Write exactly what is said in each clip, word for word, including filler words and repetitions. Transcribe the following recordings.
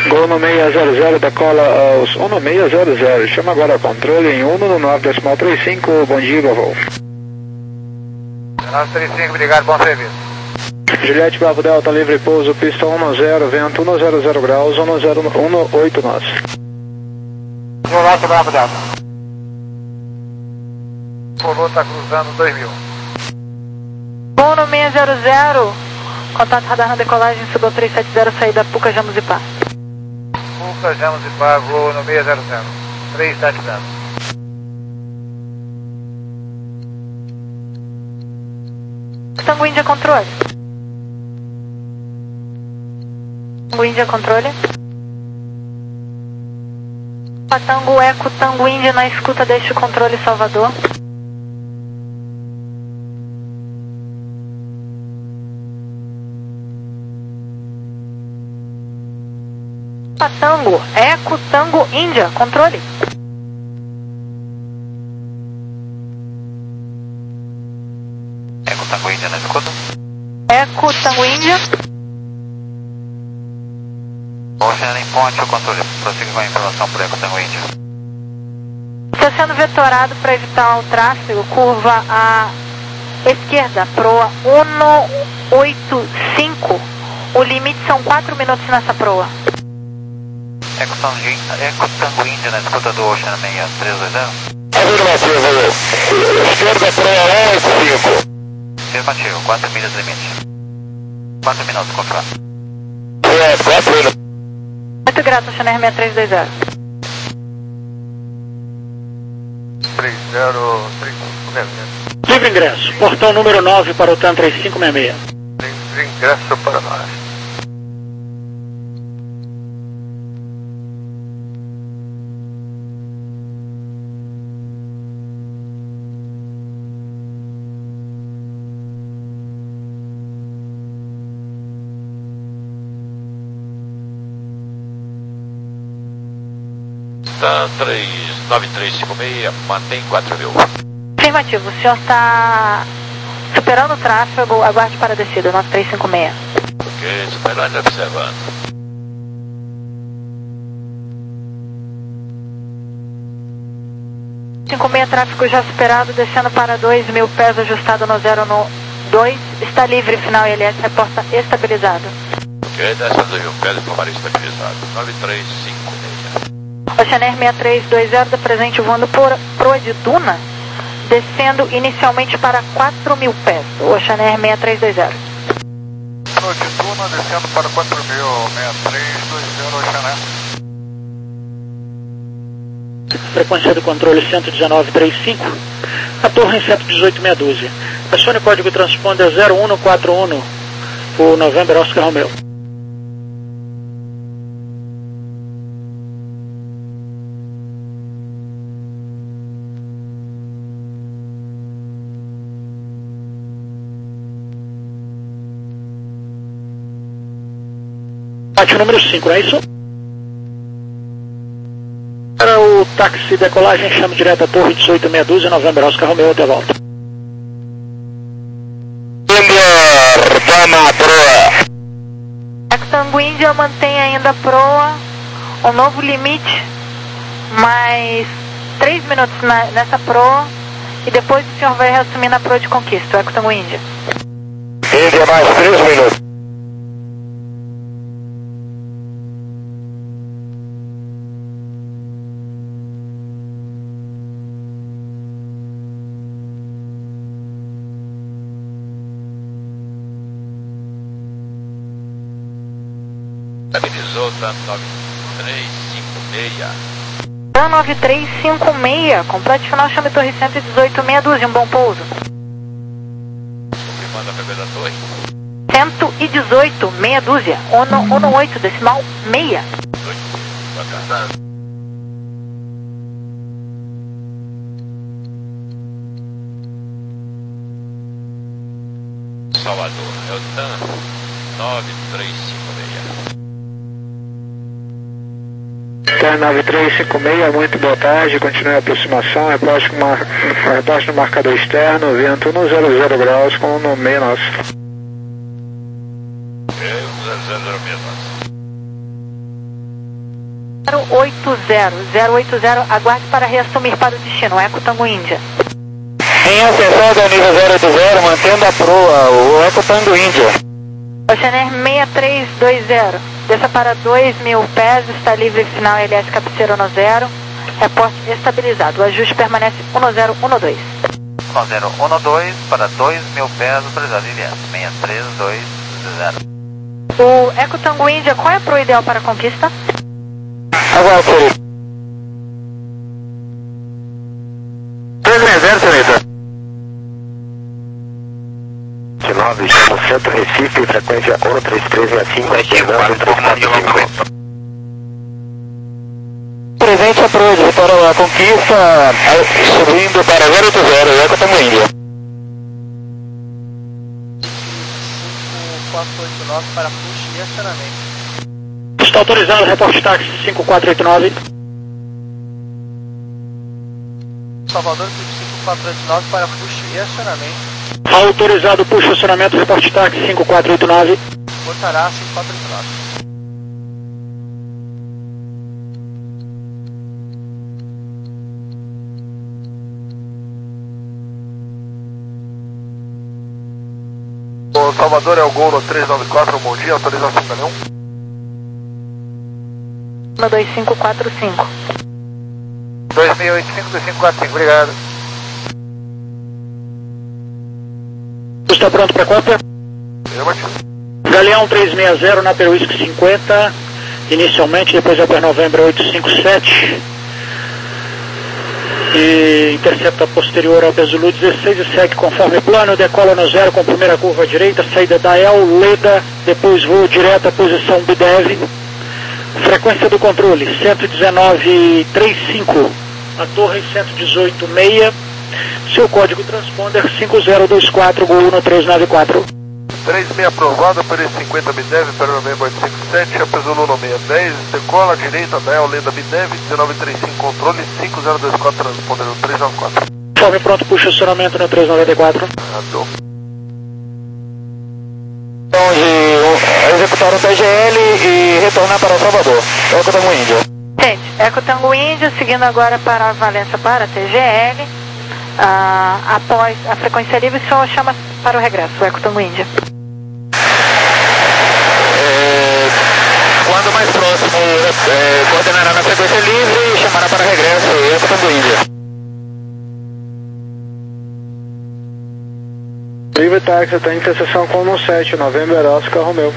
Gol no seis zero zero, decola aos um no seis zero zero. Chama agora controle em um no nove decimal trinta e cinco, bom dia, voo. nove trinta e cinco, obrigado, bom serviço. Juliette Bravo Delta, livre pouso, pista um zero, vento um zero zero graus, um zero um oito nós. Juliette Bravo Delta. O Polo está cruzando dois mil. Gol no seis zero zero, contato radar na decolagem, subiu três sete zero, saída Puca Jamos e Pá. Puca Jamos e Pá, gol no seis zero zero, três sete zero. Tango Índia controle. Tango Índia controle. Tango Eco, Tango Índia na escuta deste controle Salvador. Tango Eco, Tango Índia, controle. Eco, Tango Índia na escuta. Eco, Tango Índia. Oceano em ponte, o controle. Prossiga com a informação por Eco, Tango Índia. Está sendo vetorado para evitar o tráfego, curva à esquerda, proa um oito cinco. O limite são quatro minutos nessa proa. Eco, Eco Tango Índia na escuta do Oceano seis três dois zero. Afirmativo, esquerda proa um oito cinco. Afirmativo, quatro milhas limite. quatro minutos, controle. É, quatro minutos. Muito grato, Oceano seis três dois zero. três zero três cinco. Livre ingresso, portão número nove para o TAM três cinco seis seis. Livre ingresso para nós. TAM três nove três cinco seis, mantém quatro mil. Afirmativo, o senhor está superando o tráfego, aguarde para a descida, nove três cinco seis. Ok, superando e observando. cinco seis, tráfego já superado, descendo para dois mil pés, ajustado no zero no dois, está livre, final I L S, reporta estabilizado. Ok, desce a dois mil pés e informar estabilizado. nove três cinco seis. Oceano seis três dois zero, da presente voando por proa de Duna, descendo inicialmente para quatro mil pés. Oceano seis três dois zero. Proa de Duna, descendo para quatro mil, seis três dois zero, Oceano. Frequência do controle cento e dezenove trinta e cinco. A torre em cento e dezoito meia dúzia. Acione o código transponder zero um quatro um por November Oscar Romeo. Bate o número cinco, não é isso? Para o táxi decolagem, chame direto a torre dezoito meia dúzia, November Oscar Romeo, até volta. Índia, toma proa. Tango Índia mantém ainda a proa, o novo limite, mais três minutos na, nessa proa, e depois o senhor vai reassumir na proa de conquista, Eco Tango Índia. Índia, mais três minutos. Estabilizou TAM nove três cinco seis. TAM nove três cinco seis, complete final, chame torre cento e dezoito meia dúzia, um bom pouso. Confirmando a primeira torre. cento e dezoito meia dúzia, um oito decimal meia. Salvador, é o TAM nove três cinco seis. TAM nove três cinco seis, muito boa tarde, continue a aproximação, reposte no marcador externo, vento um zero zero graus com no meio nosso. É, um zero zero zero meio nosso. oito zero. zero oito zero, aguarde para reassumir para o destino, Eco Tango Índia. Em acessado ao nível zero oito zero, mantendo a proa, o Eco Tango Índia. Oceaner seis três dois zero, desça para dois mil pés, está livre final L S cabeceira um zero, reporte estabilizado, o ajuste permanece um zero um dois. um zero um dois para dois mil pés, autorizado L S seis três dois zero. O Eco Tango Índia, qual é a proa ideal para a conquista? Agora, senhorita. três seis zero, senhorita. nove, chama Centro Recife, frequência um três três seis cinco, alternando três quatro cinco. Presente a proa de Vitória a conquista, subindo para zero oito zero, Eco Tango Índia. cinco quatro oito nove para push e acionamento. Está autorizado, reporte táxi cinco quatro oito nove. Salvador, cinco quatro oito nove para push e acionamento. Autorizado, push acionamento, reporte táxi cinco quatro oito nove. Portará cinco quatro oito nove. O Salvador é o Gol no três nove quatro, bom dia, autorização Galeão. um dois cinco quatro cinco. dois seis oito cinco dois cinco quatro cinco, obrigado. Está pronto para a cópia? Eu, Martins. Galeão três seis zero na Peruísque cinquenta, inicialmente, depois é para Novembro oito cinco sete. E intercepta posterior ao Zulu dezesseis e segue conforme plano, decola no zero com primeira curva à direita, saída da El, Leda, depois voo direto à posição B D E V. Frequência do controle cento e dezenove trinta e cinco, a torre cento e dezoito seis, seu código transponder cinco zero dois quatro, Gol no três nove quatro. três seis aprovado, P cinquenta B D E V, para Novembro oito cinco sete, Apesulu no seis dez, decola à direita da El, Leda B D E V, dezenove trinta e cinco, controle cinco zero dois quatro, transponder no três nove quatro. Conforme pronto, puxa acionamento no três nove quatro. Adô. Então, de executar o T G L e retornar para Salvador, Eco Tango Índia. Gente, Eco Tango Índia, seguindo agora para a Valença para T G L. Ah, após a frequência livre, o senhor chama para o regresso, o Eco Tango Índia. É, quando mais próximo, é, coordenará na frequência livre e chamará para regresso, Eco Tango Índia. Livre táxi, está em interseção com um sete, Novembro Oscar Romeu.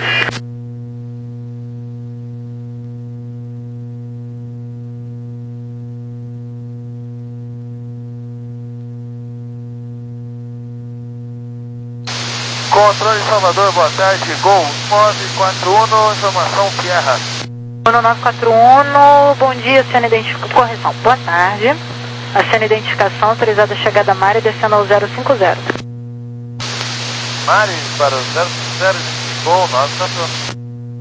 Controle Salvador, boa tarde, Gol nove quatro um, informação Pierra. um nove quatro um, bom dia, cena identificação, correção, boa tarde. A cena identificação autorizada a chegada a Mari descendo ao zero cinco zero. Mari para o zero cinco zero, Gol nove quatro um.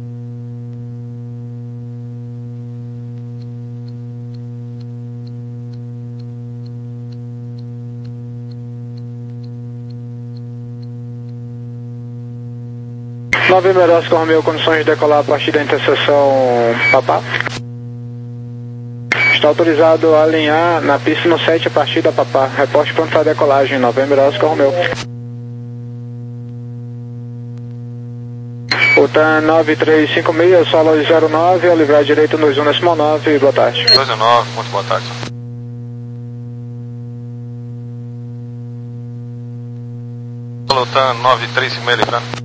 Novembro Oscar Romeu, condições de decolar a partir da interseção Papá. Está autorizado a alinhar na pista no sete a partir da Papá. Reporte pronto para decolagem, Novembro Oscar Romeu. O T A N nove três cinco seis, solo zero nove, ao livrar direito no Zona Decimal nove, boa tarde. dois nove, muito boa tarde. Solo T A N nove três cinco seis, livrando.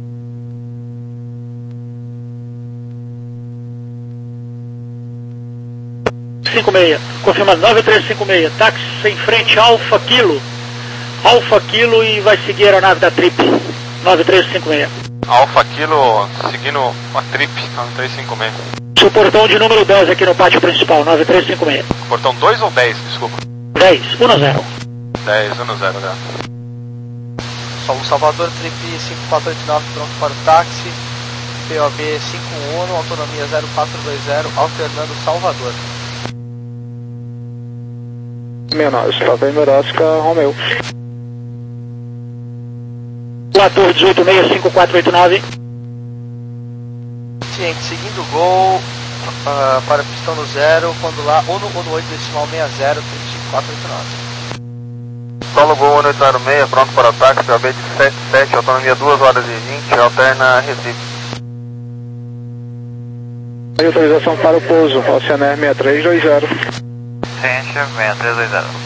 cinco seis, confirma nove três cinco seis, táxi em frente, Alfa Kilo, Alfa Kilo e vai seguir a aeronave da Trip, nove três cinco seis. Alfa Kilo seguindo a Trip, nove três cinco seis. Seu portão de número dez aqui no pátio principal, nove três cinco seis. Portão dois ou dez, desculpa? dez, um zero. dez, um zero, já. Solo Salvador, Trip cinco quatro oito nove, pronto para o táxi. P O B cinco um, autonomia zero quatro dois zero, alternando Salvador. Meu nome, Novembro Oscar Romeu. Ator dezoito seis cinco quatro oito nove. Ciente, seguindo o Gol, uh, para pistão no zero, quando lá um no oito decimal sessenta, trinta e cinco quatrocentos e oitenta e nove. Solo Gol um oito zero seis, pronto para ataque, P O B de sete sete, autonomia duas horas e vinte, alterna Recife. Autorização para o pouso, Oceaner seis três dois zero. Ciente, seis três dois zero.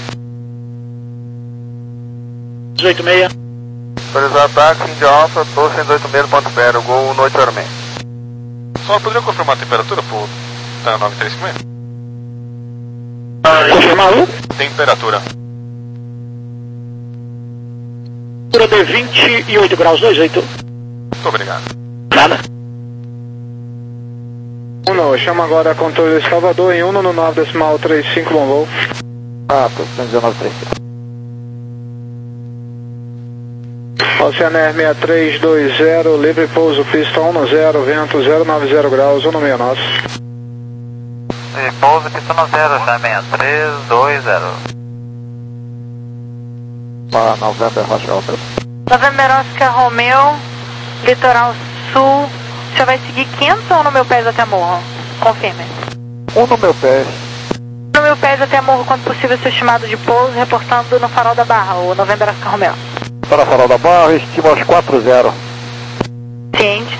dezoito seis. Autorizar ataque, India Alpha, Tour cento e oito seis ponto zero, Gol um oito zero seis. Só poderia confirmar a temperatura por TAN nove três cinco seis? Confirmar o? Temperatura. Temperatura de vinte e oito graus, vinte e oito. Muito obrigado. Nada. Uno, chama agora controle de Salvador em um no nove decimal trinta e cinco, bom voo. Ah, tô dezenove três. Oceaner seis três dois zero, livre pouso, pista um no zero, vento zero nove zero graus, um no meio nosso. E pouso, pista no zero, já seis três dois zero. Para November, Rocha Alta. November Oscar Romeo, litoral sul. Você vai seguir quinhentos ou no meu pés até morro? Confirme. Um no meu pé. No meu pés até morro, quando possível, seu estimado de pouso, reportando no farol da Barra, o November Oscar Romeo. Para farol da Barra, estima aos quatro zero. Ciente.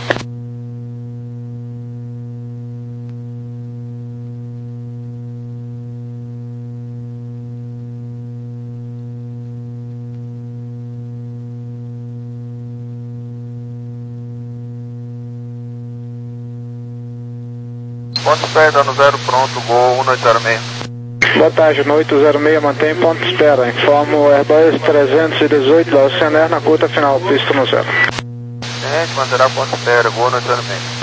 Ponto espera, dando zero pronto, Gol um oito zero seis. Boa tarde, no oito zero seis, mantém ponto de espera. Informo o Airbus trezentos e dezoito da Oceaner na curta final, pista no zero. Gente, manterá ponto de espera, Gol um oito zero seis.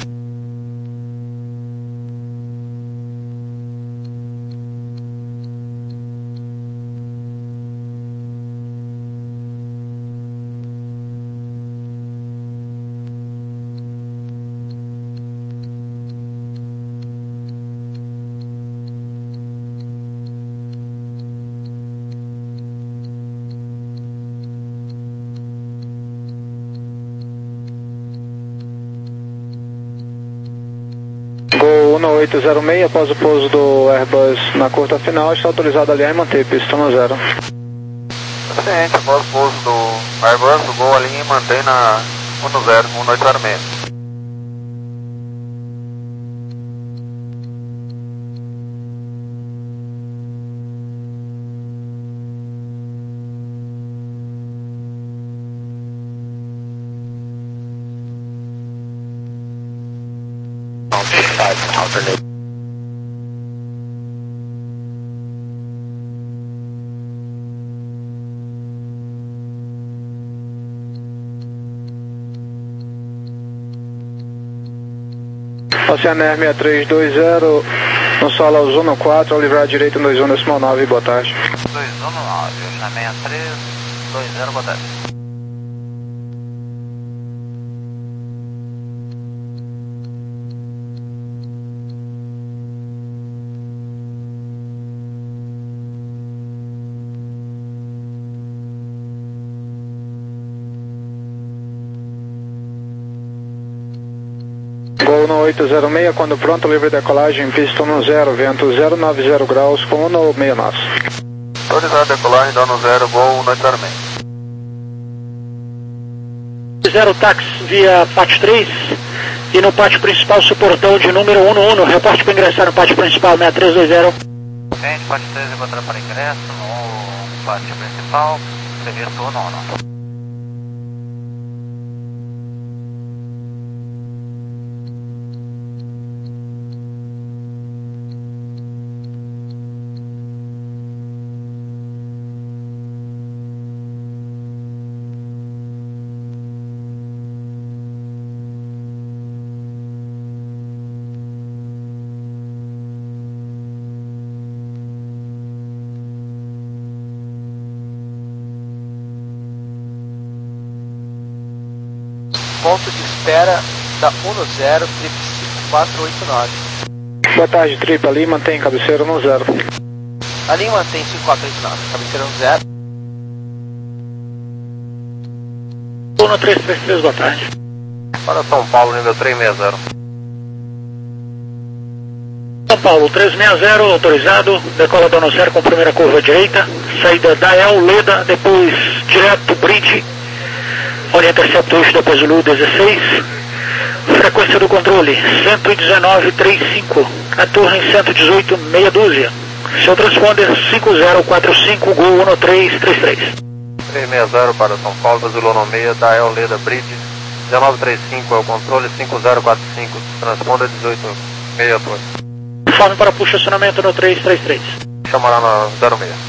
Gol um oito zero seis, após o pouso do Airbus na curta final, está autorizado ali a manter pista no zero. Ciente, após o pouso do Airbus, o Gol ali mantém na um no zero, um oito zero seis. Oceaner seis três dois zero, no solo ao Zona quatro, ao livrar à direita dois um decimal nove, boa tarde. dois um nove, seis três dois zero, boa tarde. Gol no oito zero seis, quando pronto, livre decolagem, pista no zero, vento zero nove zero graus, com um no meio nosso. Autorizado decolagem, dando zero, Gol um oito zero seis. Zero táxi via pátio três e no pátio principal suportão de número um no um, reporte para ingressar no pátio principal seis três dois zero. Ciente, pátio três encontrando para ingresso no pátio principal, serviço um no um. Ponto de espera da um no zero, trip cinco quatro oito nove. Boa tarde, trip ali, mantém cabeceira no zero. Ali mantém cinco quatro oito nove, cabeceira no zero. Zona três três três, boa tarde. Para São Paulo, nível três seis zero. São Paulo, três seis zero, autorizado, decola dono zero com primeira curva direita, saída da El, Leda, depois direto, Bridge, olha intercepto eixo depois Zulu dezesseis, frequência do controle, cento e dezenove vírgula trinta e cinco, a torre cento e dezoito, meia dúzia, seu transponder cinco zero quatro cinco, Gol um três três três. três seis zero para São Paulo, Zulu no meio, da El, Leda, Bridge, dezenove trinta e cinco é o controle, cinco zero quatro cinco, transponder dezoito, meia torre. Informe para push acionamento no três três três. Chamará na zero seis.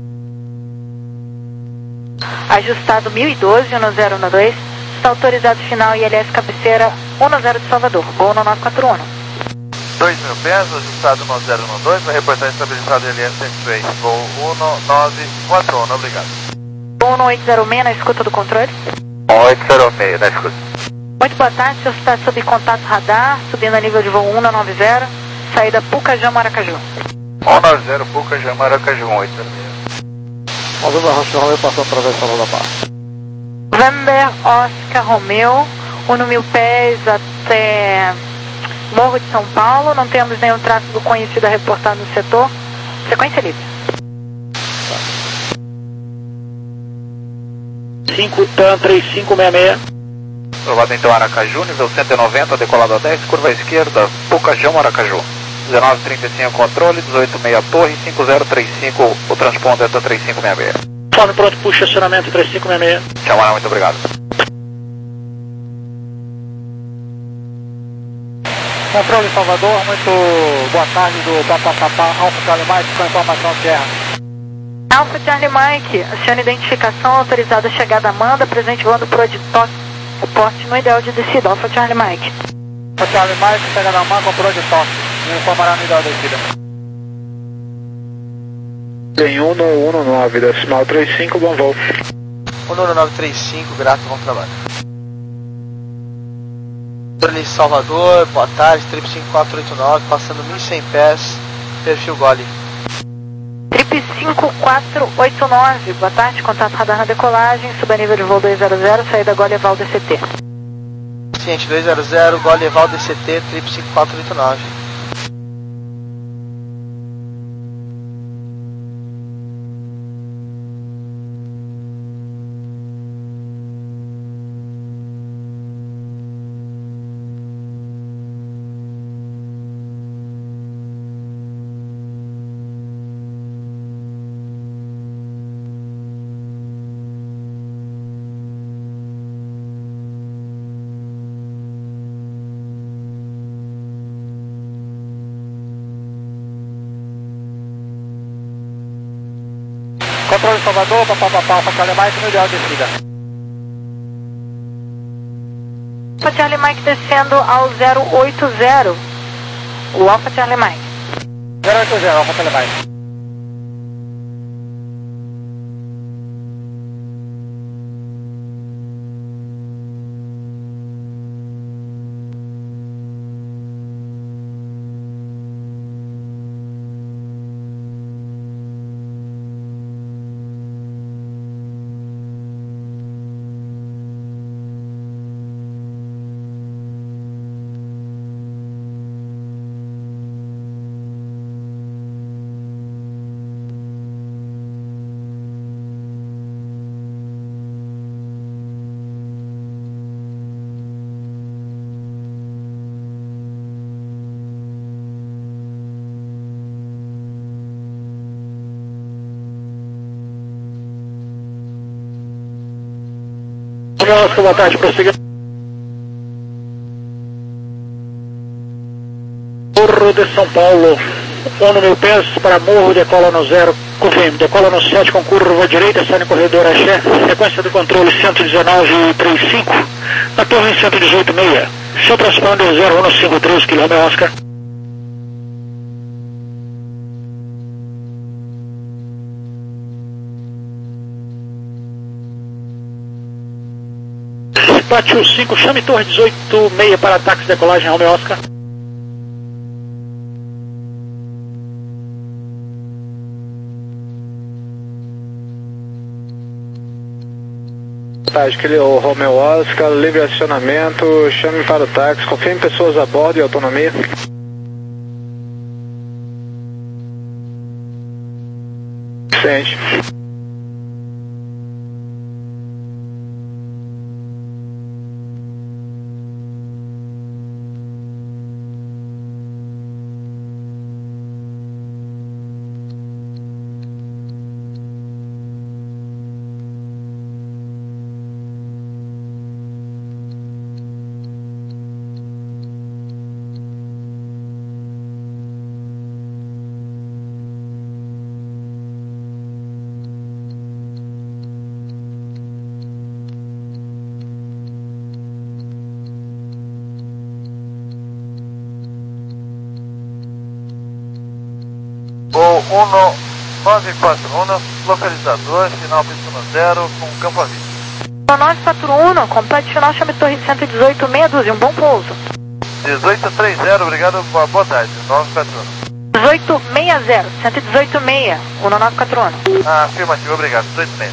Ajustado mil e doze, um zero um dois. Está autorizado final I L S cabeceira um zero de Salvador. Gol no nove quatro um. dois mil pés, ajustado um zero um dois, vai reportar estabilizado I L S X-Ray. Gol um nove quatro um, obrigado. Gol no oito zero seis na escuta do controle. oito zero seis na escuta. Muito boa tarde, senhor está sob contato radar, subindo a nível de voo um nove zero. Saída Pucajão, Maracaju. um nove zero, Pucajão, Maracaju, oito zero seis. November Oscar Romeo passou através da Salão da Paz. November Oscar Romeo, um mil pés até Morro de São Paulo. Não temos nenhum tráfego conhecido a reportar no setor. Sequência livre. cinco T A M três cinco seis seis. Aprovado então Aracaju, nível cento e noventa, decolado a dez, curva esquerda, Pucajão, Aracaju. dezenove trinta e cinco controle, dezoito meia torre, cinco zero três cinco, o transponder da três cinco seis seis. Informe pronto, puxa acionamento três cinco seis seis. Chamará, muito obrigado. Controle Salvador, muito boa tarde do Papapá, Alfa Charlie Mike, com informação terra. Alfa Charlie Mike, aciona identificação, autorizada a chegada Amanda, presente voando por Oditoque, o porte no ideal de descida. Alfa Charlie Mike. Alfa Charlie Mike, chegada Amanda com por Oditoque, me informará no ideal de descida. Tem um no um nove, decimal trinta e cinco, bom voo. um nove três cinco, grato, bom trabalho. Controle Salvador, boa tarde, trip cinco quatro oito nove, passando mil e cem pés, perfil Gole. Trip cinco quatro oito nove, boa tarde, contato radar na decolagem, suba nível de voo dois zero zero, saída Gole Eval D C T. Ciente dois zero zero, Gole Eval D C T, trip cinco quatro oito nove. Controle Salvador, papapá, Alfa Charlie Mike, no ideal de descida. Alfa Charlie Mike descendo ao zero oito zero, o Alfa Charlie Mike. zero oito zero, Alfa Charlie Mike. Oscar, boa tarde, prosseguindo. Morro de São Paulo, um mil pés para Morro, decola no zero, confirme, decola no sete com curva direita, sai no corredor Axé, sequência do controle cento e dezenove vírgula trinta e cinco, na torre cento e dezoito vírgula seis, seu transponder zero um cinco três, quilômetro Oscar. Bate o cinco, chame torre dezoito vírgula seis para ataque de decolagem, Romeo Oscar. Tá, escolhi o Romeo Oscar, livre acionamento, chame para o táxi, confirme pessoas a bordo e autonomia. frente. Voo um nove quatro um, localizador, final pista zero, com campo aviso. nove quatro um, complete final, chame Torre cento e dezoito, meia dúzia, um bom pouso. dezoito trinta, obrigado, boa, boa tarde, nove quatro um. dezoito sessenta, cento e dezoito meia, um nove quatro um. Ah, afirmativo, obrigado, dezoito meia.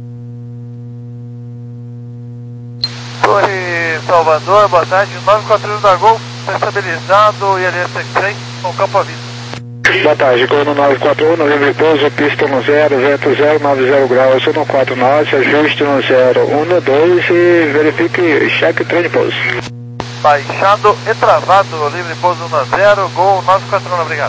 Torre Salvador, boa tarde, nove quatro um da Gol, está estabilizado, I L S três, com campo aviso. Boa tarde, Gol no nove quatro um, livre pouso, pista no zero, vento zero nove zero graus, um quatro nove, ajuste no zero um dois e verifique, cheque trem de pouso. Baixado e travado, livre pouso no zero, Gol nove quatro um, obrigado.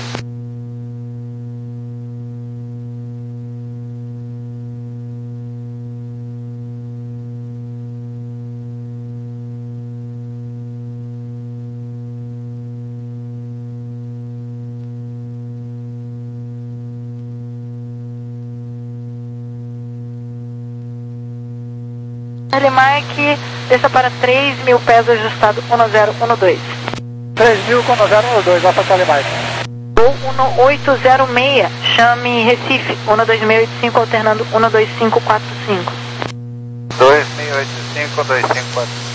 Telemark, desça para três mil pés, ajustado um zero um dois. três mil com um zero um dois, lá para Telemark. Gol um oito zero seis, chame Recife, um dois seis oito cinco, alternando um dois cinco quatro cinco. dois seis oito cinco, dois cinco quatro cinco.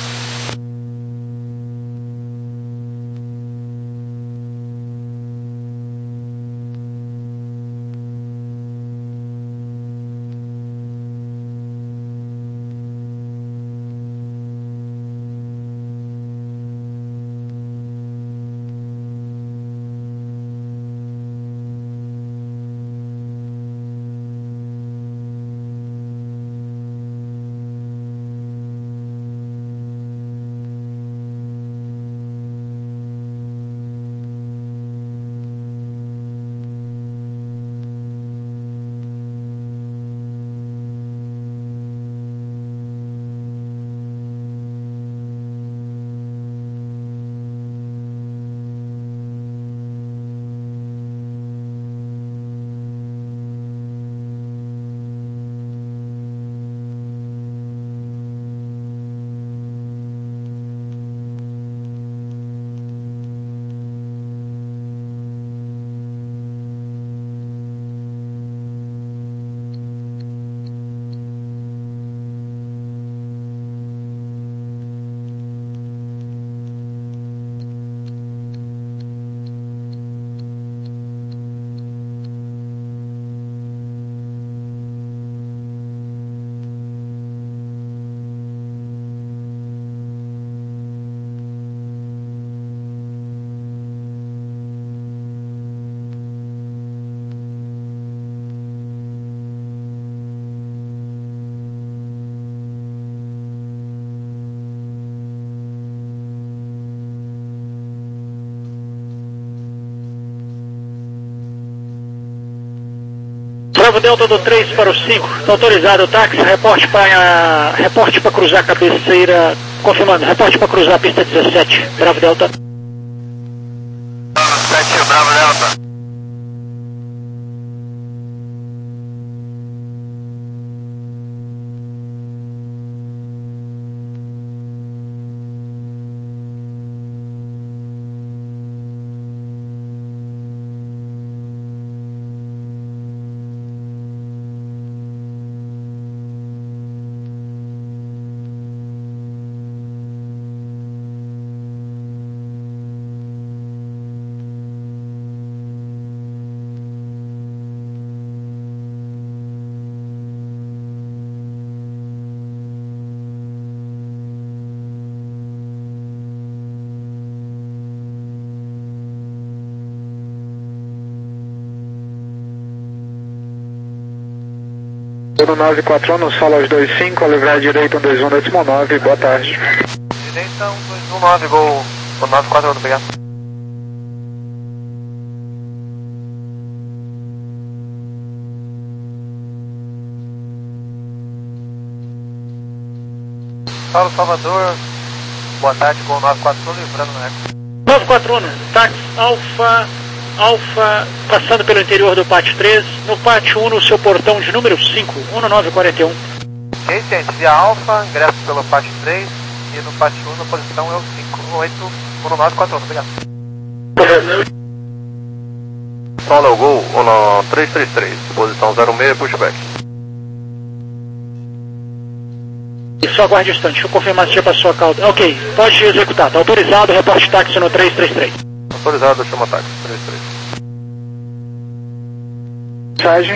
Bravo Delta do três para o cinco, está autorizado o táxi, reporte para reporte para cruzar a cabeceira, confirmando, reporte para cruzar a pista dezessete, Bravo Delta. sete, Bravo Delta. no nove quatro um, sala aos dois cinco, a livrar direita um dois um décimo nove, boa tarde. Direita um dois um nove, gol nove quatro um, obrigado. Paulo Salvador, boa tarde, gol nove quatro um, lembrando na época. nove quatro um, táxi Alfa, Alfa, passando pelo interior do pátio três, no pátio um, no seu portão de número cinco, um nove quatro um. Ok, gente, via Alfa, ingresso pelo pátio três e no pátio um, na posição é o cinco oito um nove quatro um, obrigado. Paulo é o gol, um três três três, posição zero seis, pushback. E só aguarde um instante, deixa eu confirmar se já passou a cauda. Ok, pode executar, está autorizado, reporte táxi no três três três. Autorizado, chama táxi, três três. Mensagem.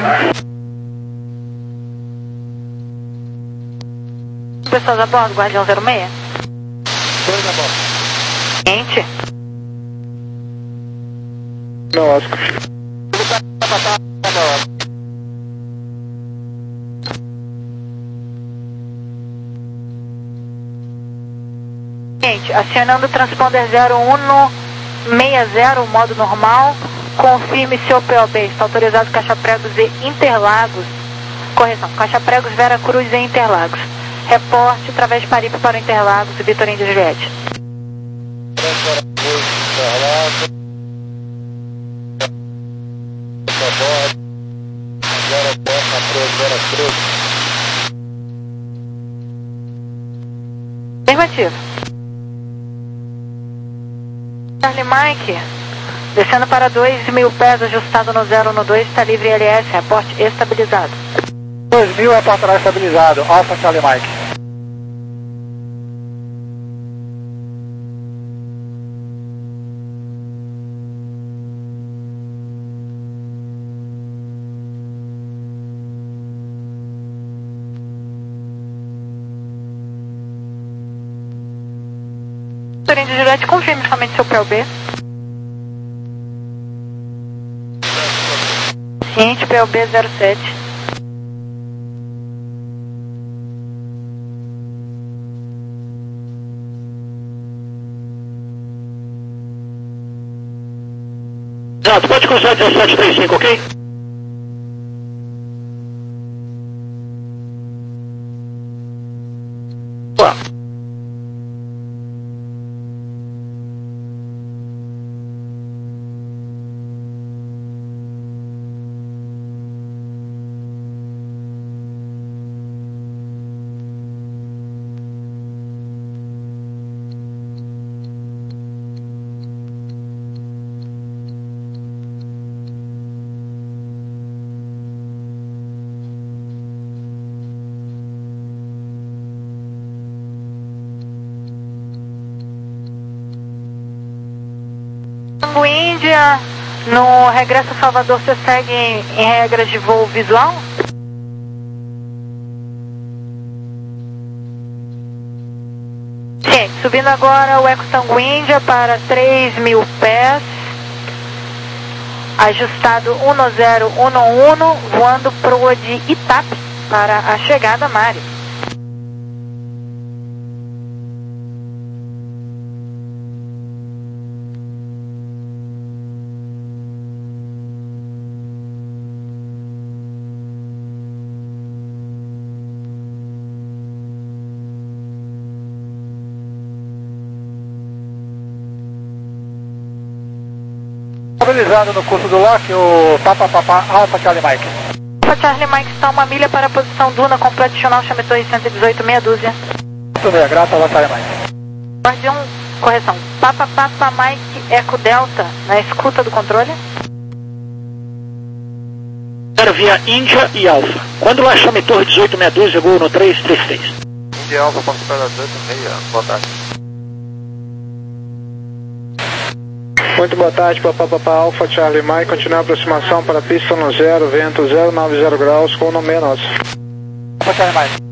Pessoas a bordo, Guardião zero seis. Dois a bordo. Gente. Meu Oscar. Gente, acionando o transponder zero um no sessenta, modo normal. Confirme seu P O B. Está autorizado Caixa Pregos e Interlagos. Correção, Caixa Pregos, Vera Cruz e Interlagos. Reporte através de Paripe para o Interlagos e Vitorino de Juliette. Afirmativo. Charlie Mike, descendo para dois mil pés, ajustado no zero no dois, está livre L S, reporte estabilizado. dois mil é para trás estabilizado, Alfa Charlie Mike. Vitorino de Juliette, confirme somente seu P O B. Ciente, P O B zero sete. Exato, pode cruzar dezessete trinta e cinco, ok? Boa. Tango Índia, no regresso a Salvador, você segue em, em regras de voo visual? Sim, subindo agora o Eco Tango Índia para três mil pés, ajustado um zero um um, voando proa de Itape para a chegada Mari. Estabilizado no curso do lock, o Papa Papa Alfa Charlie Mike. Alfa Charlie Mike está uma milha para a posição Duna, completo adicional, chame Torre cento e dezoito, meia dúzia. Muito bem, graças Alfa Charlie Mike. Guardião, correção, Papa Papa Mike Eco Delta, na escuta do controle. Quero via Índia e Alfa. Quando lá chame Torre dezoito, meia dúzia, gol no três três três. Índia Alfa, posso esperar dezoito, meia, boa tarde. Muito boa tarde, Papapá Alfa Charlie Mike, continua a aproximação para pista no zero, vento zero nove zero graus com o nome nosso. Alfa Charlie Mike.